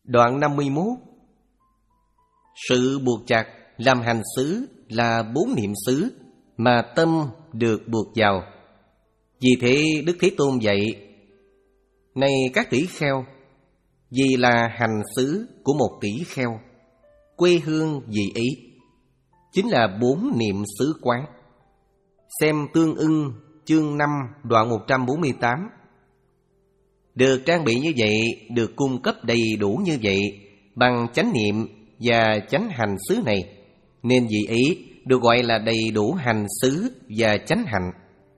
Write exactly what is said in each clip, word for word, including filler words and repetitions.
Đoạn năm mươi mốt. Sự buộc chặt làm hành xứ là bốn niệm xứ, mà tâm được buộc vào. Vì thế Đức Thế Tôn dạy: này các tỷ kheo, vì là hành xứ của một tỷ kheo, quê hương vì ý, chính là bốn niệm xứ quán. Xem Tương ưng chương năm đoạn một trăm bốn mươi tám. Được trang bị như vậy, được cung cấp đầy đủ như vậy bằng chánh niệm và chánh hành xứ này, nên vì ý được gọi là đầy đủ hành xứ và chánh hạnh.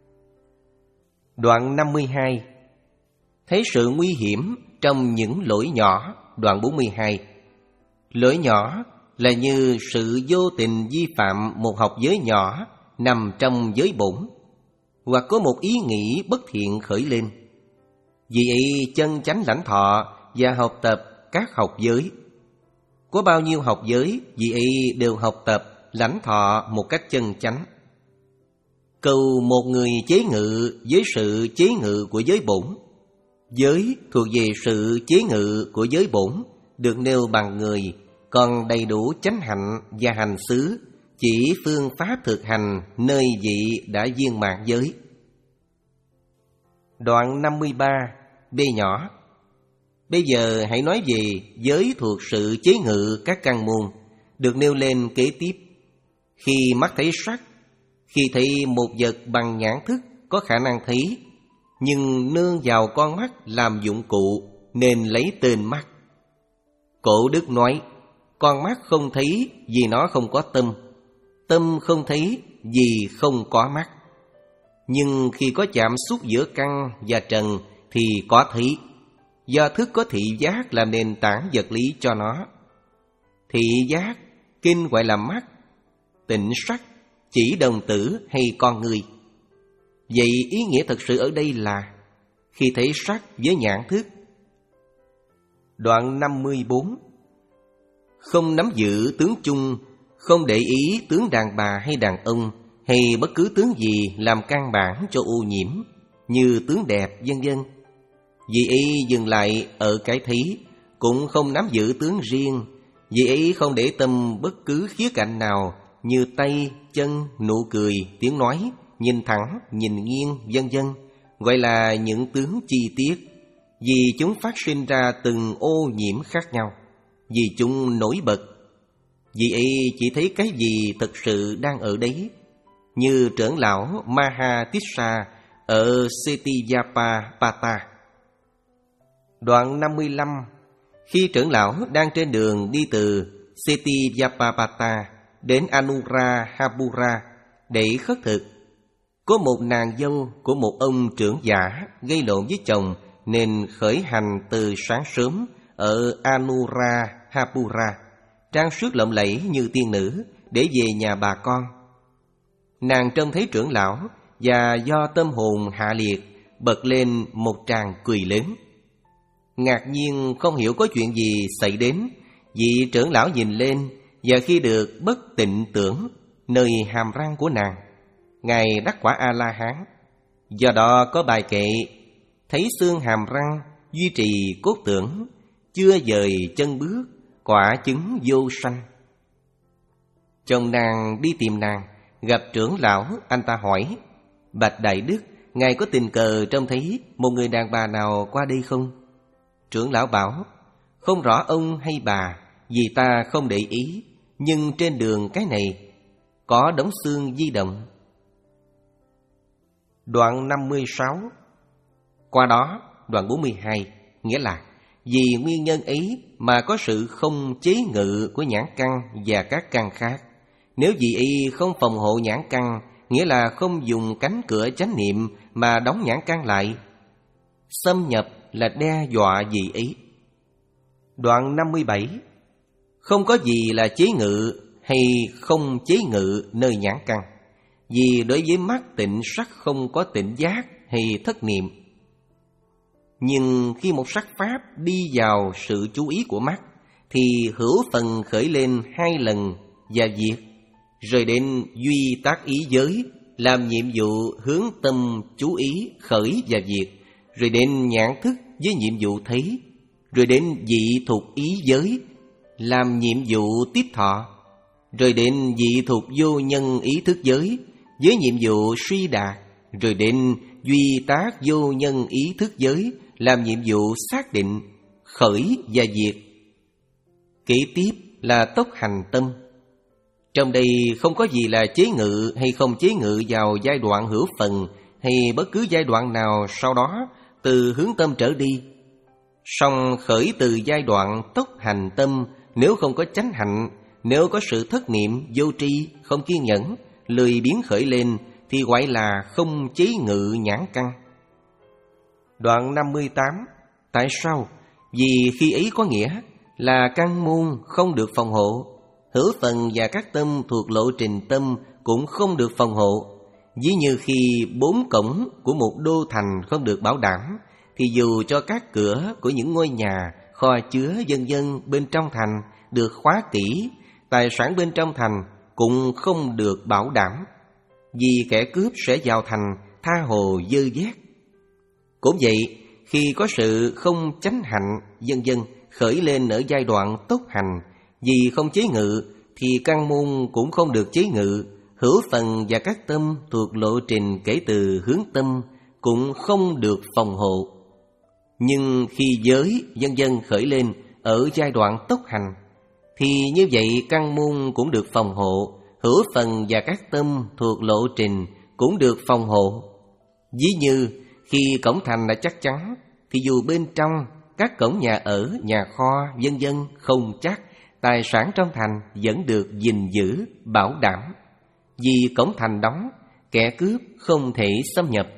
Đoạn năm mươi hai. Thấy sự nguy hiểm trong những lỗi nhỏ. Đoạn bốn mươi hai. Lỗi nhỏ là như sự vô tình vi phạm một học giới nhỏ nằm trong giới bổn, hoặc có một ý nghĩ bất thiện khởi lên. Vì ý chân chánh lãnh thọ và học tập các học giới. Có bao nhiêu học giới, vì ý đều học tập lãnh thọ một cách chân chánh. Cầu một người chế ngự với sự chế ngự của giới bổn. Giới thuộc về sự chế ngự của giới bổn được nêu bằng người, còn đầy đủ chánh hạnh và hành xứ chỉ phương pháp thực hành nơi vị đã viên mãn giới. Đoạn năm mươi ba. B nhỏ. Bây giờ hãy nói về giới thuộc sự chế ngự các căn môn, được nêu lên kế tiếp. Khi mắt thấy sắc, khi thấy một vật bằng nhãn thức có khả năng thấy, nhưng nương vào con mắt làm dụng cụ nên lấy tên mắt. Cổ đức nói, con mắt không thấy vì nó không có tâm, tâm không thấy vì không có mắt. Nhưng khi có chạm xúc giữa căn và trần thì có thấy, do thức có thị giác làm nền tảng vật lý cho nó. Thị giác, kinh gọi là mắt, tịnh sắc chỉ đồng tử hay con người. Vậy ý nghĩa thật sự ở đây là khi thấy sắc với nhãn thức. Đoạn năm mươi bốn. Không nắm giữ tướng chung, không để ý tướng đàn bà hay đàn ông, hay bất cứ tướng gì làm căn bản cho ô nhiễm, như tướng đẹp vân vân. Vì ý dừng lại ở cái thấy, cũng không nắm giữ tướng riêng. Vì ý không để tâm bất cứ khía cạnh nào, như tay, chân, nụ cười, tiếng nói, nhìn thẳng, nhìn nghiêng, vân vân, gọi là những tướng chi tiết, vì chúng phát sinh ra từng ô nhiễm khác nhau, vì chúng nổi bật. Vì ý chỉ thấy cái gì thực sự đang ở đấy, như trưởng lão Mahatissa ở Setiyapata. Đoạn năm mươi lăm. Khi trưởng lão đang trên đường đi từ Setiyapata đến Anuradhapura để khất thực, có một nàng dâu của một ông trưởng giả gây lộn với chồng, nên khởi hành từ sáng sớm ở Anuradhapura, trang sức lộng lẫy như tiên nữ, để về nhà bà con. Nàng trông thấy trưởng lão và do tâm hồn hạ liệt, bật lên một tràng cười lớn. Ngạc nhiên không hiểu có chuyện gì xảy đến, vị trưởng lão nhìn lên, và khi được bất tịnh tưởng nơi hàm răng của nàng, ngài đắc quả A-la-hán. Do đó có bài kệ: thấy xương hàm răng, duy trì cốt tưởng, chưa dời chân bước, quả chứng vô sanh. Chồng nàng đi tìm nàng, gặp trưởng lão, anh ta hỏi: bạch đại đức, ngài có tình cờ trông thấy một người đàn bà nào qua đây không? Trưởng lão bảo: không rõ ông hay bà, vì ta không để ý, nhưng trên đường cái này có đống xương di động. Đoạn năm mươi sáu. Qua đó, đoạn bốn mươi hai, nghĩa là vì nguyên nhân ấy mà có sự không chế ngự của nhãn căn và các căn khác. Nếu vì y không phòng hộ nhãn căn, nghĩa là không dùng cánh cửa chánh niệm mà đóng nhãn căn lại, xâm nhập là đe dọa vì ý. Đoạn năm mươi bảy. Không có gì là chế ngự hay không chế ngự nơi nhãn căn, vì đối với mắt tịnh sắc không có tịnh giác hay thất niệm. Nhưng khi một sắc pháp đi vào sự chú ý của mắt, thì hữu phần khởi lên hai lần và diệt, rồi đến duy tác ý giới, làm nhiệm vụ hướng tâm chú ý khởi và diệt, rồi đến nhãn thức với nhiệm vụ thấy, rồi đến dị thục ý giới, làm nhiệm vụ tiếp thọ, rồi đến dị thục vô nhân ý thức giới, với nhiệm vụ suy đạt, rồi đến duy tác vô nhân ý thức giới, làm nhiệm vụ xác định, khởi và diệt. Kế tiếp là tốc hành tâm. Trong đây không có gì là chế ngự hay không chế ngự vào giai đoạn hữu phần hay bất cứ giai đoạn nào sau đó từ hướng tâm trở đi. Song khởi từ giai đoạn tốc hành tâm, nếu không có chánh hạnh, nếu có sự thất niệm, vô tri, không kiên nhẫn, lười biếng khởi lên thì gọi là không chế ngự nhãn căn. Đoạn năm mươi tám. Tại sao? Vì khi ấy có nghĩa là căn môn không được phòng hộ, hữu phần và các tâm thuộc lộ trình tâm cũng không được phòng hộ. Ví như khi bốn cổng của một đô thành không được bảo đảm, thì dù cho các cửa của những ngôi nhà, kho chứa vân vân bên trong thành được khóa kỹ, tài sản bên trong thành cũng không được bảo đảm, vì kẻ cướp sẽ vào thành tha hồ dơ vét. Cũng vậy, khi có sự không chánh hạnh vân vân khởi lên ở giai đoạn tốc hành, vì không chế ngự thì căn môn cũng không được chế ngự, hữu phần và các tâm thuộc lộ trình kể từ hướng tâm cũng không được phòng hộ. Nhưng khi giới vân vân khởi lên ở giai đoạn tốc hành, thì như vậy căn môn cũng được phòng hộ, hữu phần và các tâm thuộc lộ trình cũng được phòng hộ. Ví như khi cổng thành đã chắc chắn, thì dù bên trong các cổng nhà ở, nhà kho vân vân không chắc, tài sản trong thành vẫn được gìn giữ, bảo đảm. Vì cổng thành đóng, kẻ cướp không thể xâm nhập.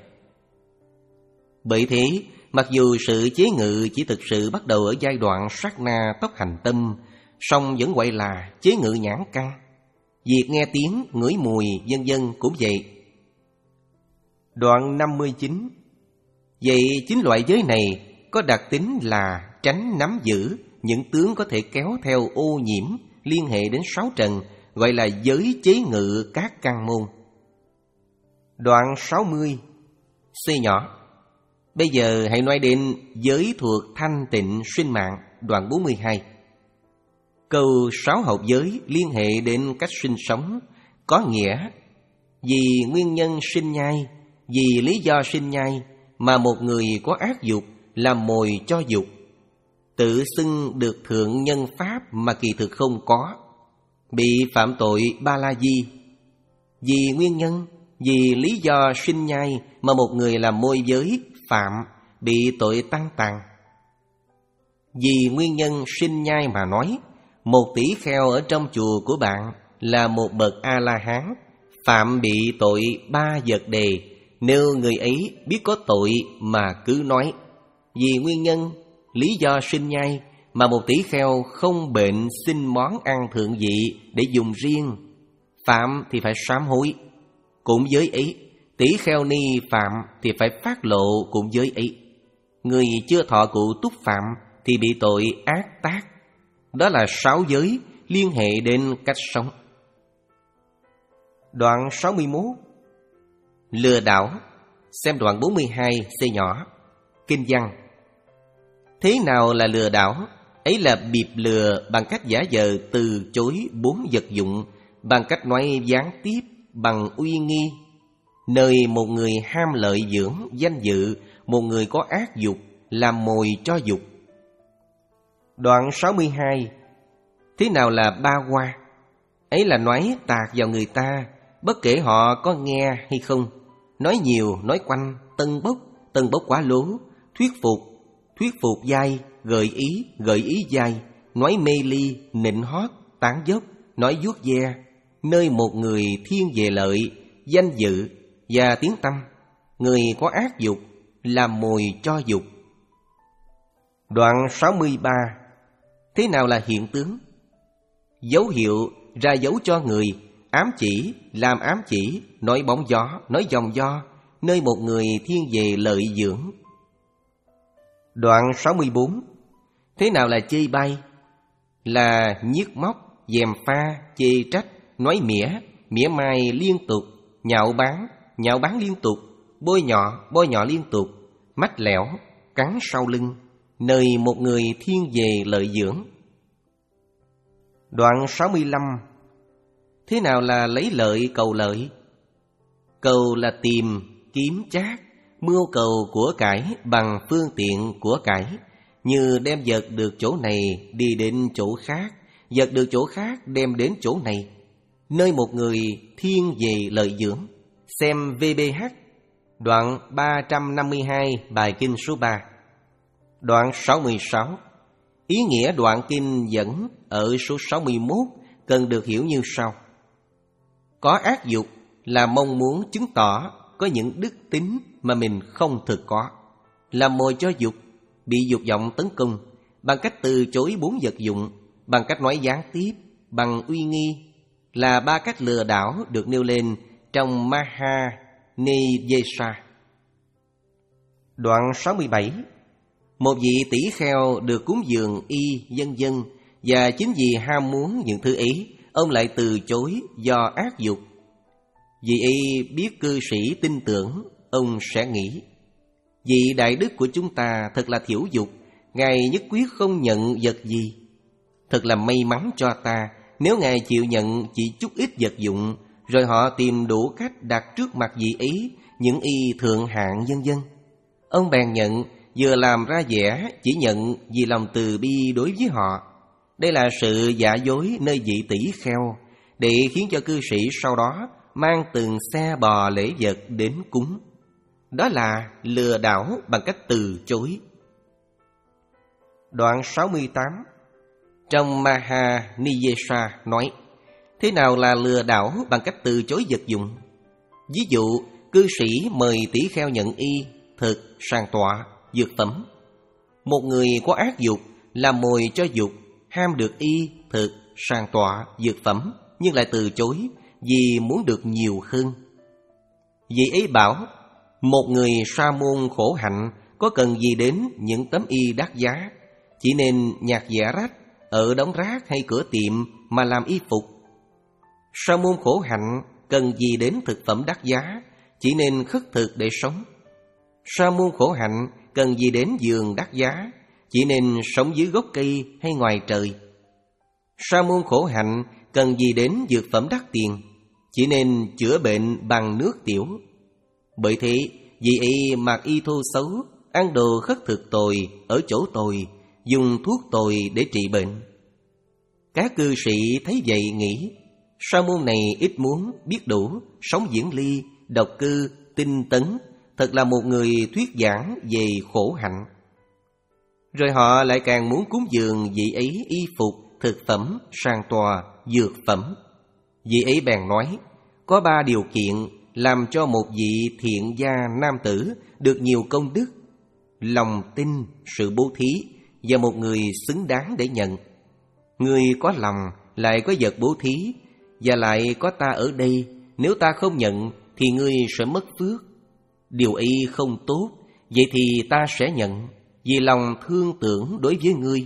Bởi thế, mặc dù sự chế ngự chỉ thực sự bắt đầu ở giai đoạn sát na tốc hành tâm, song vẫn gọi là chế ngự nhãn căn. Việc nghe tiếng, ngửi mùi vân vân cũng vậy. Đoạn năm mươi chín. Vậy chính loại giới này có đặc tính là tránh nắm giữ những tướng có thể kéo theo ô nhiễm liên hệ đến sáu trần, gọi là giới chế ngự các căn môn. Đoạn sáu mươi. C nhỏ. Bây giờ hãy nói đến giới thuộc thanh tịnh sinh mạng. Đoạn bốn mươi hai. Câu sáu học giới liên hệ đến cách sinh sống, có nghĩa vì nguyên nhân sinh nhai, vì lý do sinh nhai mà một người có ác dục làm mồi cho dục, tự xưng được thượng nhân pháp mà kỳ thực không có, bị phạm tội ba la di. Vì nguyên nhân, vì lý do sinh nhai mà một người làm môi giới phạm, bị tội tăng tàn. Vì nguyên nhân sinh nhai mà nói, một tỷ kheo ở trong chùa của bạn là một bậc A-la-hán, phạm bị tội ba vật đề, nếu người ấy biết có tội mà cứ nói. Vì nguyên nhân, lý do sinh nhai mà một tỷ kheo không bệnh xin món ăn thượng vị để dùng riêng, phạm thì phải sám hối. Cũng với ấy, tỷ kheo ni phạm thì phải phát lộ cũng với ấy. Người chưa thọ cụ túc phạm thì bị tội ác tác. Đó là sáu giới liên hệ đến cách sống. Đoạn sáu mươi mốt. Lừa đảo. Xem đoạn bốn mươi hai C nhỏ. Kinh văn. Thế nào là lừa đảo? Ấy là biệp lừa bằng cách giả vờ từ chối bốn vật dụng, bằng cách nói gián tiếp, bằng uy nghi. Nơi một người ham lợi dưỡng danh dự, một người có ác dục, làm mồi cho dục. Đoạn sáu mươi hai. Thế nào là ba hoa? Ấy là nói tạc vào người ta, bất kể họ có nghe hay không. Nói nhiều, nói quanh, tân bốc, tân bốc quá lố, thuyết phục, thuyết phục dai, gợi ý, gợi ý dai, nói mê ly, nịnh hót, tán dốc, nói vuốt ve, nơi một người thiên về lợi, danh dự và tiếng tâm, người có ác dục, làm mồi cho dục. Đoạn sáu mươi ba. Thế nào là hiện tướng? Dấu hiệu ra dấu cho người, ám chỉ, làm ám chỉ, nói bóng gió, nói dòng do, nơi một người thiên về lợi dưỡng. Đoạn sáu mươi bốn. Thế nào là chê bai? Là nhiếc móc, gièm pha, chê trách, nói mỉa, mỉa mai liên tục, nhạo báng, nhạo báng liên tục, bôi nhọ, bôi nhọ liên tục, mách lẻo, cắn sau lưng, nơi một người thiên về lợi dưỡng. Đoạn sáu mươi lăm. Thế nào là lấy lợi cầu lợi? Cầu là tìm, kiếm trác, mưu cầu của cải bằng phương tiện của cải, như đem vật được chỗ này đi đến chỗ khác, vật được chỗ khác đem đến chỗ này, nơi một người thiên về lợi dưỡng. Xem vê bê hát, đoạn ba trăm năm mươi hai, bài kinh số ba. Đoạn sáu mươi sáu. Ý nghĩa đoạn kinh dẫn ở số sáu mươi mốt cần được hiểu như sau. Có ác dục là mong muốn chứng tỏ có những đức tính mà mình không thực có, làm mồi cho dục, bị dục vọng tấn công bằng cách từ chối bốn vật dụng, bằng cách nói gián tiếp, bằng uy nghi, là ba cách lừa đảo được nêu lên trong Maha Niyesa. Đoạn sáu mươi bảy. Một vị tỷ kheo được cúng dường y vân vân, và chính vì ham muốn những thứ ấy, ông lại từ chối do ác dục. Vì y biết cư sĩ tin tưởng, ông sẽ nghĩ: vị đại đức của chúng ta thật là thiểu dục, Ngài nhất quyết không nhận vật gì. Thật là may mắn cho ta nếu Ngài chịu nhận chỉ chút ít vật dụng, rồi họ tìm đủ cách đặt trước mặt vị ấy những y thượng hạng vân vân. Ông bèn nhận, vừa làm ra vẻ chỉ nhận vì lòng từ bi đối với họ. Đây là sự giả dối nơi vị tỷ kheo, để khiến cho cư sĩ sau đó mang từng xe bò lễ vật đến cúng. Đó là lừa đảo bằng cách từ chối. Đoạn sáu mươi tám. Trong Maha Niyesa nói: thế nào là lừa đảo bằng cách từ chối vật dụng? Ví dụ, cư sĩ mời tỷ kheo nhận y, thực, sàng tọa, dược phẩm. Một người có ác dục làm mồi cho dục, ham được y, thực, sàng tọa, dược phẩm, nhưng lại từ chối vì muốn được nhiều hơn. Vị ấy bảo: một người sa môn khổ hạnh có cần gì đến những tấm y đắt giá, chỉ nên nhặt vẽ rách ở đống rác hay cửa tiệm mà làm y phục. Sa môn khổ hạnh cần gì đến thực phẩm đắt giá, chỉ nên khất thực để sống. Sa môn khổ hạnh cần gì đến giường đắt giá, chỉ nên sống dưới gốc cây hay ngoài trời. Sa môn khổ hạnh cần gì đến dược phẩm đắt tiền, chỉ nên chữa bệnh bằng nước tiểu. Bởi thế, vì y mặc y thô xấu, ăn đồ khất thực tồi ở chỗ tồi, dùng thuốc tồi để trị bệnh. Các cư sĩ thấy vậy nghĩ: sa môn này ít muốn, biết đủ, sống diễn ly, độc cư, tinh tấn, thật là một người thuyết giảng về khổ hạnh. Rồi họ lại càng muốn cúng dường vị ấy y phục, thực phẩm, sàng tòa, dược phẩm. Vị ấy bèn nói: có ba điều kiện làm cho một vị thiện gia nam tử được nhiều công đức: lòng tin, sự bố thí, và một người xứng đáng để nhận. Người có lòng lại có vật bố thí, và lại có ta ở đây, nếu ta không nhận thì ngươi sẽ mất phước. Điều ấy không tốt, vậy thì ta sẽ nhận, vì lòng thương tưởng đối với ngươi.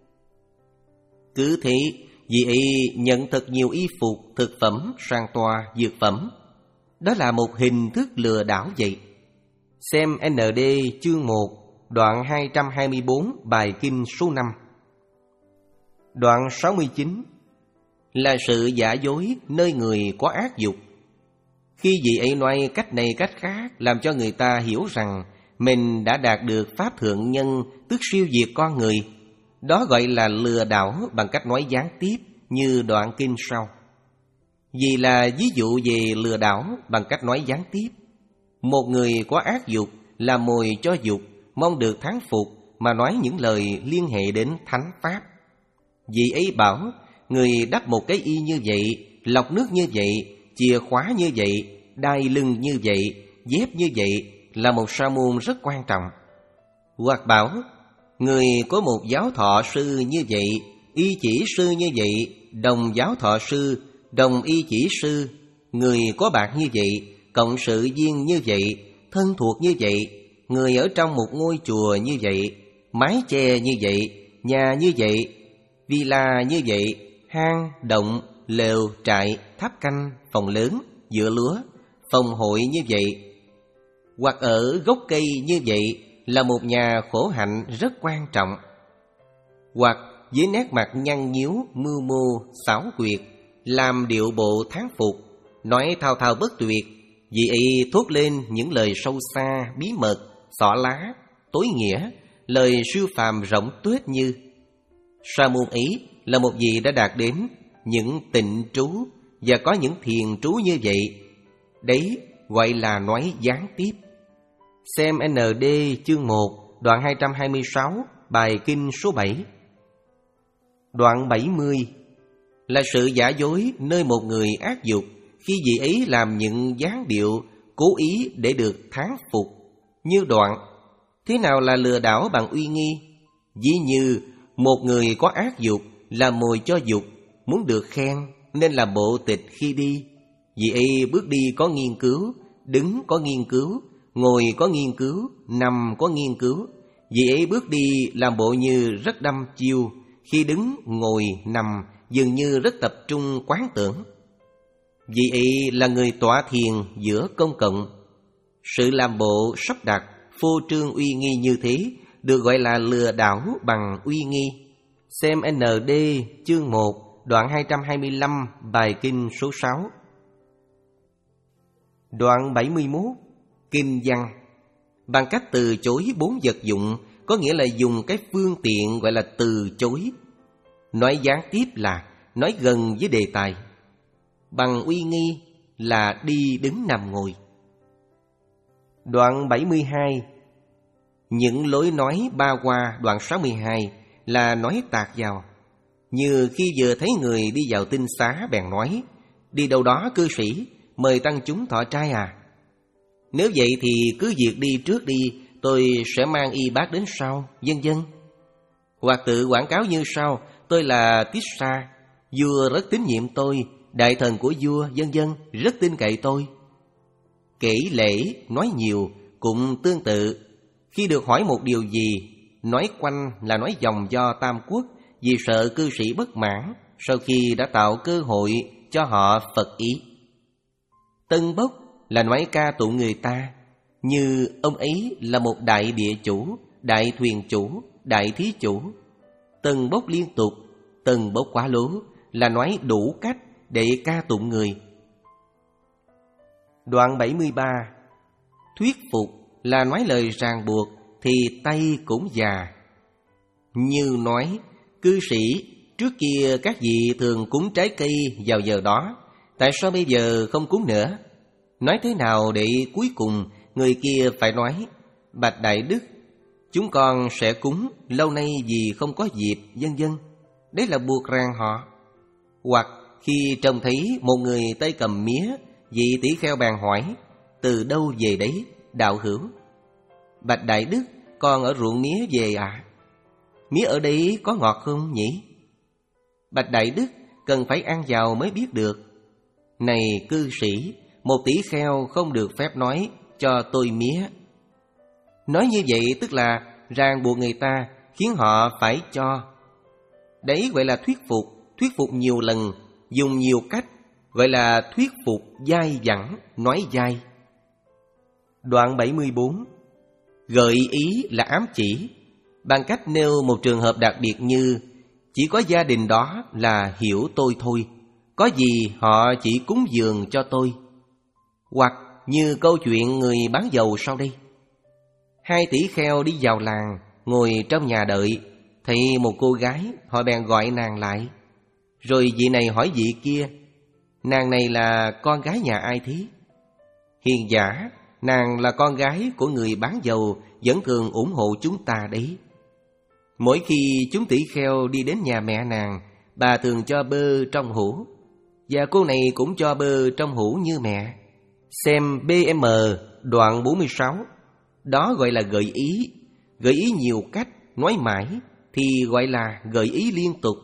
Cứ thế, vị ấy nhận thật nhiều y phục, thực phẩm, sàng tòa, dược phẩm. Đó là một hình thức lừa đảo vậy. Xem en đê chương một, đoạn hai trăm hai mươi bốn, bài kinh số năm. Đoạn sáu mươi chín. Là sự giả dối nơi người có ác dục. Khi vị ấy nói cách này cách khác, làm cho người ta hiểu rằng mình đã đạt được pháp thượng nhân, tức siêu diệt con người, đó gọi là lừa đảo bằng cách nói gián tiếp, như đoạn kinh sau. Vì là ví dụ về lừa đảo bằng cách nói gián tiếp. Một người có ác dục làm mồi cho dục, mong được thắng phục mà nói những lời liên hệ đến thánh pháp. Vị ấy bảo: người đắp một cái y như vậy, lọc nước như vậy, chìa khóa như vậy, đai lưng như vậy, dép như vậy là một sa môn rất quan trọng. Hoặc bảo: người có một giáo thọ sư như vậy, y chỉ sư như vậy, đồng giáo thọ sư, đồng y chỉ sư. Người có bạc như vậy, cộng sự viên như vậy, thân thuộc như vậy. Người ở trong một ngôi chùa như vậy, mái che như vậy, nhà như vậy, villa như vậy, hang, động, lều, trại, tháp canh, phòng lớn, vựa lúa, phòng hội như vậy. Hoặc ở gốc cây như vậy, là một nhà khổ hạnh rất quan trọng. Hoặc với nét mặt nhăn nhíu, mưu mô, xảo quyệt, làm điệu bộ thán phục, nói thao thao bất tuyệt, vị ấy thốt lên những lời sâu xa, bí mật, xỏ lá, tối nghĩa, lời siêu phàm rộng tuếch như: sa môn ấy là một vị đã đạt đến những tịnh trú và có những thiền trú như vậy. Đấy gọi là nói gián tiếp. Xem en đê chương một, đoạn hai trăm hai mươi sáu, bài kinh số bảy. Đoạn bảy mươi là sự giả dối nơi một người ác dục khi vị ấy làm những dáng điệu cố ý để được thán phục. Như đoạn: thế nào là lừa đảo bằng uy nghi? Ví như một người có ác dục, làm mồi cho dục, muốn được khen nên làm bộ tịch khi đi. Vị ấy bước đi có nghiên cứu, đứng có nghiên cứu, ngồi có nghiên cứu, nằm có nghiên cứu. Vị ấy bước đi làm bộ như rất đăm chiêu, khi đứng, ngồi, nằm dường như rất tập trung quán tưởng. Vị ấy là người tọa thiền giữa công cộng. Sự làm bộ sắp đặt, phô trương uy nghi như thế được gọi là lừa đảo bằng uy nghi. Xem en đê chương một, đoạn hai trăm hai mươi lăm, bài kinh số sáu. Đoạn bảy mươi mốt. Kinh văn. Bằng cách từ chối bốn vật dụng, có nghĩa là dùng cái phương tiện gọi là từ chối. Nói gián tiếp là nói gần với đề tài. Bằng uy nghi là đi đứng nằm ngồi. Đoạn bảy mươi hai. Những lối nói ba qua, đoạn sáu mươi hai, là nói tạt vào. Như khi vừa thấy người đi vào tinh xá bèn nói: đi đâu đó cư sĩ, mời tăng chúng thọ trai à? Nếu vậy thì cứ việc đi trước đi, tôi sẽ mang y bát đến sau, vân vân. Hoặc tự quảng cáo như sau: tôi là Tissa, vua rất tín nhiệm tôi, đại thần của vua, vân vân, rất tin cậy tôi. Kể lễ, nói nhiều cũng tương tự. Khi được hỏi một điều gì, nói quanh là nói vòng do Tam Quốc, vì sợ cư sĩ bất mãn, sau khi đã tạo cơ hội cho họ phật ý. Tân bốc là nói ca tụng người ta, như ông ấy là một đại địa chủ, đại thuyền chủ, đại thí chủ. Tân bốc liên tục, tân bốc quá lố là nói đủ cách để ca tụng người. Đoạn bảy mươi ba. Thuyết phục là nói lời ràng buộc thì tay cũng già. Như nói: cư sĩ, trước kia các vị thường cúng trái cây vào giờ đó, tại sao bây giờ không cúng nữa? Nói thế nào để cuối cùng người kia phải nói: bạch đại đức, chúng con sẽ cúng, lâu nay vì không có dịp, vân vân. Đấy là buộc ràng họ. Hoặc khi trông thấy một người tay cầm mía, vị tỷ kheo bèn hỏi: từ đâu về đấy, đạo hữu? Bạch đại đức, con ở ruộng mía về ạ. À? Mía ở đây có ngọt không nhỉ? Bạch đại đức, cần phải ăn vào mới biết được. Này cư sĩ, một tỷ kheo không được phép nói cho tôi mía. Nói như vậy tức là ràng buộc người ta, khiến họ phải cho. Đấy gọi là thuyết phục, thuyết phục nhiều lần, dùng nhiều cách, gọi là thuyết phục dai dẳng, nói dai. Đoạn bảy mươi bốn. Gợi ý là ám chỉ, bằng cách nêu một trường hợp đặc biệt như: chỉ có gia đình đó là hiểu tôi thôi, có gì họ chỉ cúng dường cho tôi. Hoặc như câu chuyện người bán dầu sau đây. Hai tỷ kheo đi vào làng, ngồi trong nhà đợi, thấy một cô gái, họ bèn gọi nàng lại. Rồi vị này hỏi vị kia: nàng này là con gái nhà ai thế? Hiền giả, nàng là con gái của người bán dầu, vẫn thường ủng hộ chúng ta đấy. Mỗi khi chúng tỷ kheo đi đến nhà mẹ nàng, bà thường cho bơ trong hũ, và cô này cũng cho bơ trong hũ như mẹ. Xem bê em đoạn bốn mươi sáu. Đó gọi là gợi ý. Gợi ý nhiều cách, nói mãi thì gọi là gợi ý liên tục.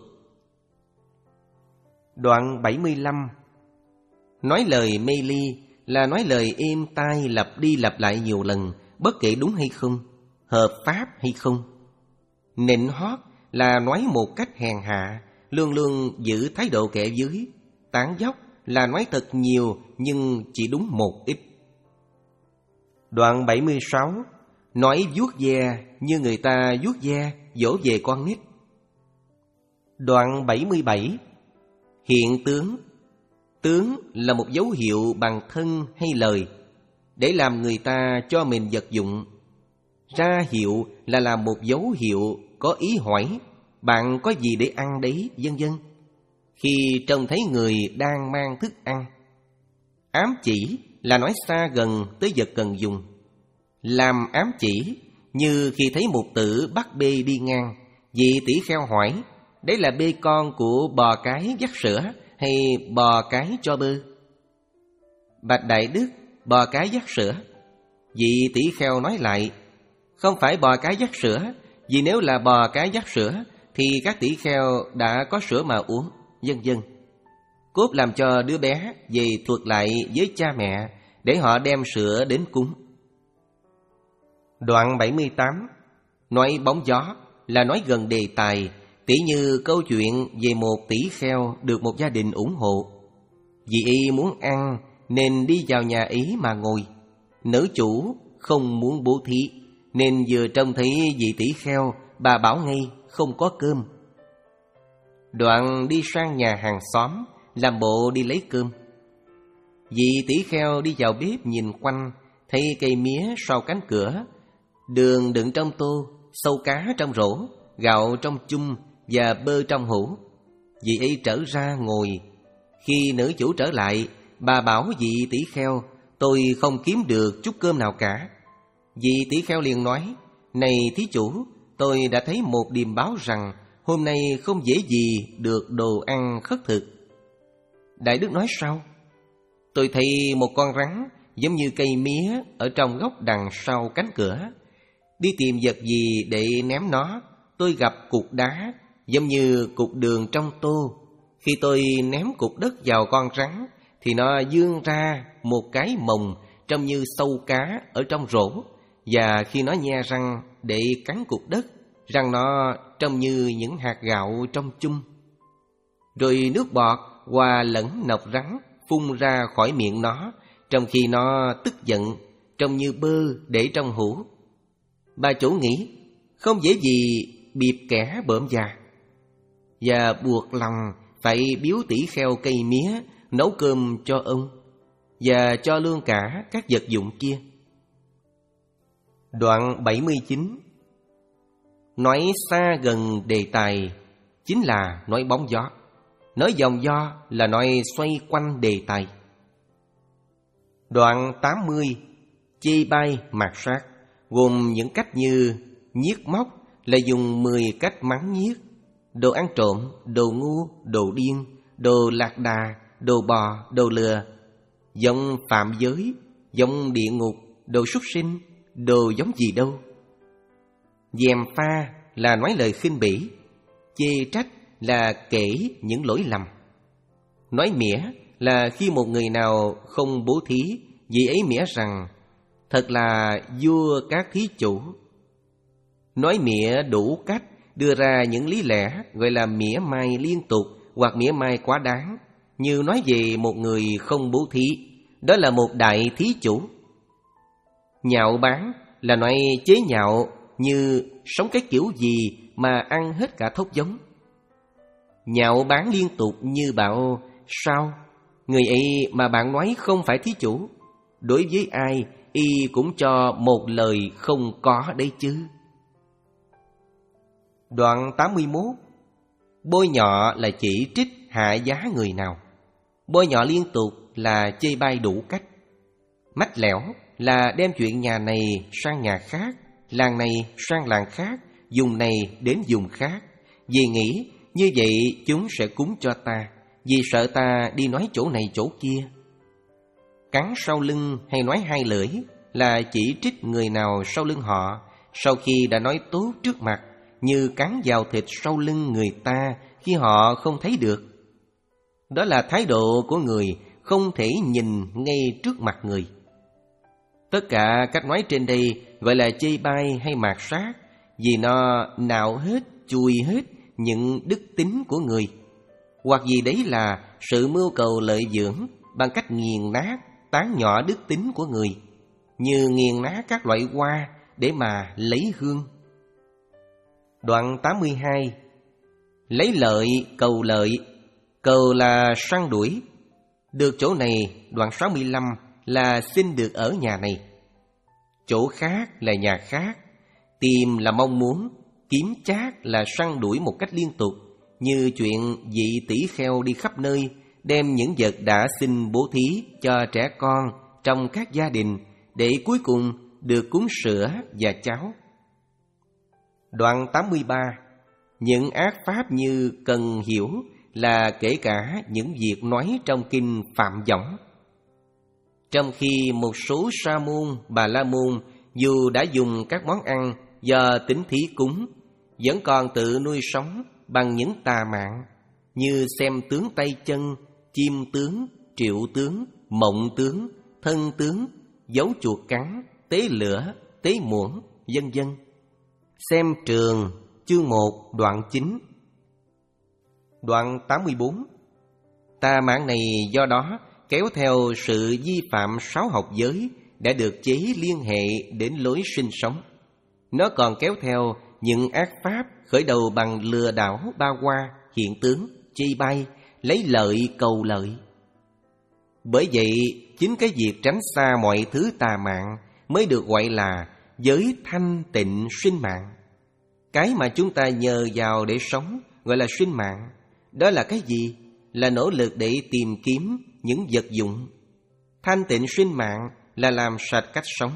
Đoạn bảy mươi lăm. Nói lời mê ly là nói lời êm tai lặp đi lặp lại nhiều lần, bất kể đúng hay không, hợp pháp hay không. Nịnh hót là nói một cách hèn hạ, luôn luôn giữ thái độ kẻ dưới. Tán dóc là nói thật nhiều nhưng chỉ đúng một ít. Đoạn bảy mươi sáu. nói vuốt ve như người ta vuốt ve dỗ về con nít. Đoạn bảy mươi bảy. Hiện tướng. Tướng là một dấu hiệu bằng thân hay lời để làm người ta cho mình vật dụng. Ra hiệu là làm một dấu hiệu có ý hỏi bạn có gì để ăn đấy, vân vân. Khi trông thấy người đang mang thức ăn. Ám chỉ là nói xa gần tới vật cần dùng. Làm ám chỉ như khi thấy một tử bắt bê đi ngang, vị tỷ kheo hỏi đấy là bê con của bò cái vắt sữa hay bò cái cho bơ? Bạch Đại Đức, bò cái vắt sữa. Vị tỷ kheo nói lại, không phải bò cái vắt sữa, vì nếu là bò cái vắt sữa thì các tỷ kheo đã có sữa mà uống, vân vân. Cốt làm cho đứa bé về thuật lại với cha mẹ để họ đem sữa đến cúng. Đoạn bảy mươi tám. Nói bóng gió là nói gần đề tài, tỉ như câu chuyện về một tỷ kheo được một gia đình ủng hộ. Vì y muốn ăn nên đi vào nhà ấy mà ngồi. Nữ chủ không muốn bố thí nên vừa trông thấy vị tỷ kheo, bà bảo ngay không có cơm. Đoạn đi sang nhà hàng xóm làm bộ đi lấy cơm. Vị tỷ kheo đi vào bếp nhìn quanh, thấy cây mía sau cánh cửa, đường đựng trong tô, sâu cá trong rổ, gạo trong chung và bơ trong hũ. Vị ấy trở ra ngồi. Khi nữ chủ trở lại, bà bảo vị tỷ kheo, tôi không kiếm được chút cơm nào cả. Vị tỷ kheo liền nói, này thí chủ, tôi đã thấy một điềm báo rằng hôm nay không dễ gì được đồ ăn khất thực. Đại Đức nói sao? Tôi thấy một con rắn giống như cây mía ở trong góc đằng sau cánh cửa. Đi tìm vật gì để ném nó, tôi gặp cục đá giống như cục đường trong tô. Khi tôi ném cục đất vào con rắn thì nó vươn ra một cái mồng trông như sâu cá ở trong rổ. Và khi nó nhe răng để cắn cục đất, răng nó trông như những hạt gạo trong chung. Rồi nước bọt hòa lẫn nọc rắn phun ra khỏi miệng nó, trong khi nó tức giận, trông như bơ để trong hũ. Bà chủ nghĩ, không dễ gì biệp kẻ bợm già, và buộc lòng phải biếu tỷ kheo cây mía nấu cơm cho ông, và cho luôn cả các vật dụng kia. Đoạn bảy mươi chín. Nói xa gần đề tài chính là nói bóng gió. Nói vòng do là nói xoay quanh đề tài. Đoạn tám mươi. Chê bai mạt sát gồm những cách như nhiếc móc là dùng mười cách mắng nhiếc, đồ ăn trộm, đồ ngu, đồ điên, đồ lạc đà, đồ bò, đồ lừa, giống phạm giới, giống địa ngục, đồ súc sinh, đồ giống gì đâu. Dèm pha là nói lời khinh bỉ, chê trách là kể những lỗi lầm. Nói mỉa là khi một người nào không bố thí, vị ấy mỉa rằng thật là vua các thí chủ. Nói mỉa đủ cách, đưa ra những lý lẽ gọi là mỉa mai liên tục hoặc mỉa mai quá đáng, như nói về một người không bố thí, đó là một đại thí chủ. Nhạo báng là nói chế nhạo, như sống cái kiểu gì mà ăn hết cả thóc giống. Nhạo báng liên tục như bảo, sao? Người ấy mà bạn nói không phải thí chủ, đối với ai y cũng cho một lời không có đấy chứ. Đoạn tám mươi mốt. Bôi nhọ là chỉ trích hạ giá người nào. Bôi nhọ liên tục là chê bai đủ cách. Mách lẻo là đem chuyện nhà này sang nhà khác, làng này sang làng khác, vùng này đến vùng khác, vì nghĩ như vậy chúng sẽ cúng cho ta, vì sợ ta đi nói chỗ này chỗ kia. Cắn sau lưng hay nói hai lưỡi là chỉ trích người nào sau lưng họ sau khi đã nói tốt trước mặt, như cắn vào thịt sau lưng người ta khi họ không thấy được. Đó là thái độ của người không thể nhìn ngay trước mặt người. Tất cả cách nói trên đây gọi là chê bai hay mạt sát, vì nó nạo hết, chùi hết những đức tính của người, hoặc vì đấy là sự mưu cầu lợi dưỡng bằng cách nghiền nát, tán nhỏ đức tính của người, như nghiền nát các loại hoa để mà lấy hương. Đoạn tám mươi hai. Lấy lợi cầu lợi. Cầu là săn đuổi. Được chỗ này, đoạn sáu mươi lăm là xin được ở nhà này. Chỗ khác là nhà khác. Tìm là mong muốn, kiếm chác là săn đuổi một cách liên tục, như chuyện vị tỷ kheo đi khắp nơi, đem những vật đã xin bố thí cho trẻ con trong các gia đình, để cuối cùng được cúng sữa và cháo. Đoạn tám mươi ba. Những ác pháp như cần hiểu là kể cả những việc nói trong kinh Phạm Võng. Trong khi một số sa môn, bà la môn dù đã dùng các món ăn do tính thí cúng, vẫn còn tự nuôi sống bằng những tà mạng như xem tướng tay chân, chim tướng, triệu tướng, mộng tướng, thân tướng, dấu chuột cắn, tế lửa, tế muỗng, vân vân. Xem Trường, chương một, đoạn chín. Đoạn tám mươi bốn. Tà mạng này do đó kéo theo sự vi phạm sáu học giới đã được chế liên hệ đến lối sinh sống. Nó còn kéo theo những ác pháp khởi đầu bằng lừa đảo ba hoa, hiện tướng, chê bai, lấy lợi cầu lợi. Bởi vậy, chính cái việc tránh xa mọi thứ tà mạng mới được gọi là giới thanh tịnh sinh mạng. Cái mà chúng ta nhờ vào để sống gọi là sinh mạng. Đó là cái gì? Là nỗ lực để tìm kiếm những vật dụng. Thanh tịnh sinh mạng là làm sạch cách sống.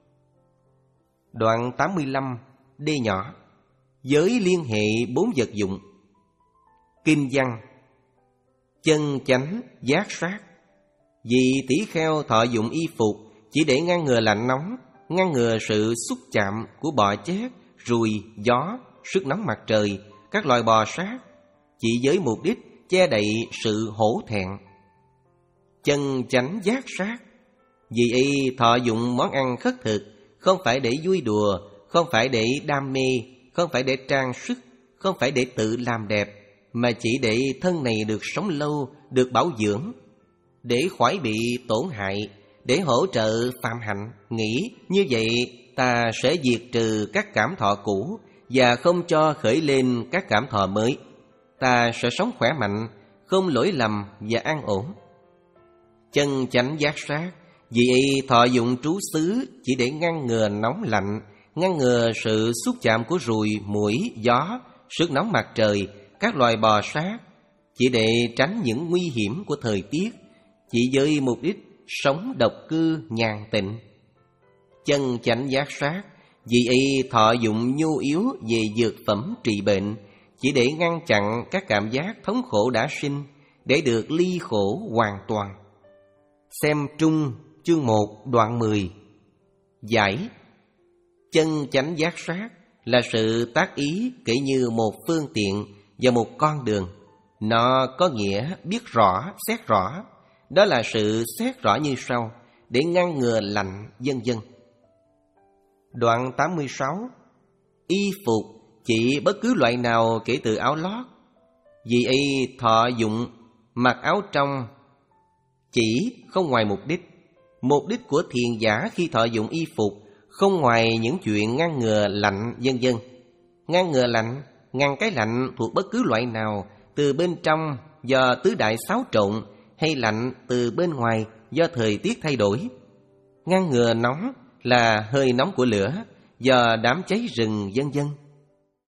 Đoạn tám mươi lăm, D nhỏ. Giới liên hệ bốn vật dụng. Kinh văn. Chân chánh giác sát. Vì tỷ kheo thọ dụng y phục chỉ để ngăn ngừa lạnh nóng, ngăn ngừa sự xúc chạm của bọ chét, ruồi, gió, sức nóng mặt trời, các loài bò sát, chỉ với mục đích che đậy sự hổ thẹn. Chân chánh giác sát. Vì y thọ dụng món ăn khất thực, không phải để vui đùa, không phải để đam mê, không phải để trang sức, không phải để tự làm đẹp, mà chỉ để thân này được sống lâu, được bảo dưỡng, để khỏi bị tổn hại, để hỗ trợ phạm hạnh. Nghĩ như vậy ta sẽ diệt trừ các cảm thọ cũ và không cho khởi lên các cảm thọ mới. Ta sẽ sống khỏe mạnh, không lỗi lầm và an ổn. Chân chánh giác sát. Vì y thọ dụng trú xứ chỉ để ngăn ngừa nóng lạnh, ngăn ngừa sự xúc chạm của ruồi, muỗi, gió, sức nóng mặt trời, các loài bò sát, chỉ để tránh những nguy hiểm của thời tiết, chỉ với mục đích sống độc cư nhàn tịnh. Chân chánh giác sát. Vì y thọ dụng nhu yếu về dược phẩm trị bệnh, chỉ để ngăn chặn các cảm giác thống khổ đã sinh, để được ly khổ hoàn toàn. Xem Trung, chương một, đoạn mười. Giải. Chân chánh giác sát là sự tác ý kể như một phương tiện và một con đường. Nó có nghĩa biết rõ, xét rõ. Đó là sự xét rõ như sau, để ngăn ngừa lạnh, vân vân. Đoạn tám mươi sáu. Y phục chỉ bất cứ loại nào kể từ áo lót. Vì y thọ dụng mặc áo trong chỉ không ngoài mục đích. Mục đích của thiền giả khi thọ dụng y phục không ngoài những chuyện ngăn ngừa lạnh, vân vân. Ngăn ngừa lạnh, ngăn cái lạnh thuộc bất cứ loại nào, từ bên trong do tứ đại xáo trộn, hay lạnh từ bên ngoài do thời tiết thay đổi. Ngăn ngừa nóng là hơi nóng của lửa do đám cháy rừng, vân vân.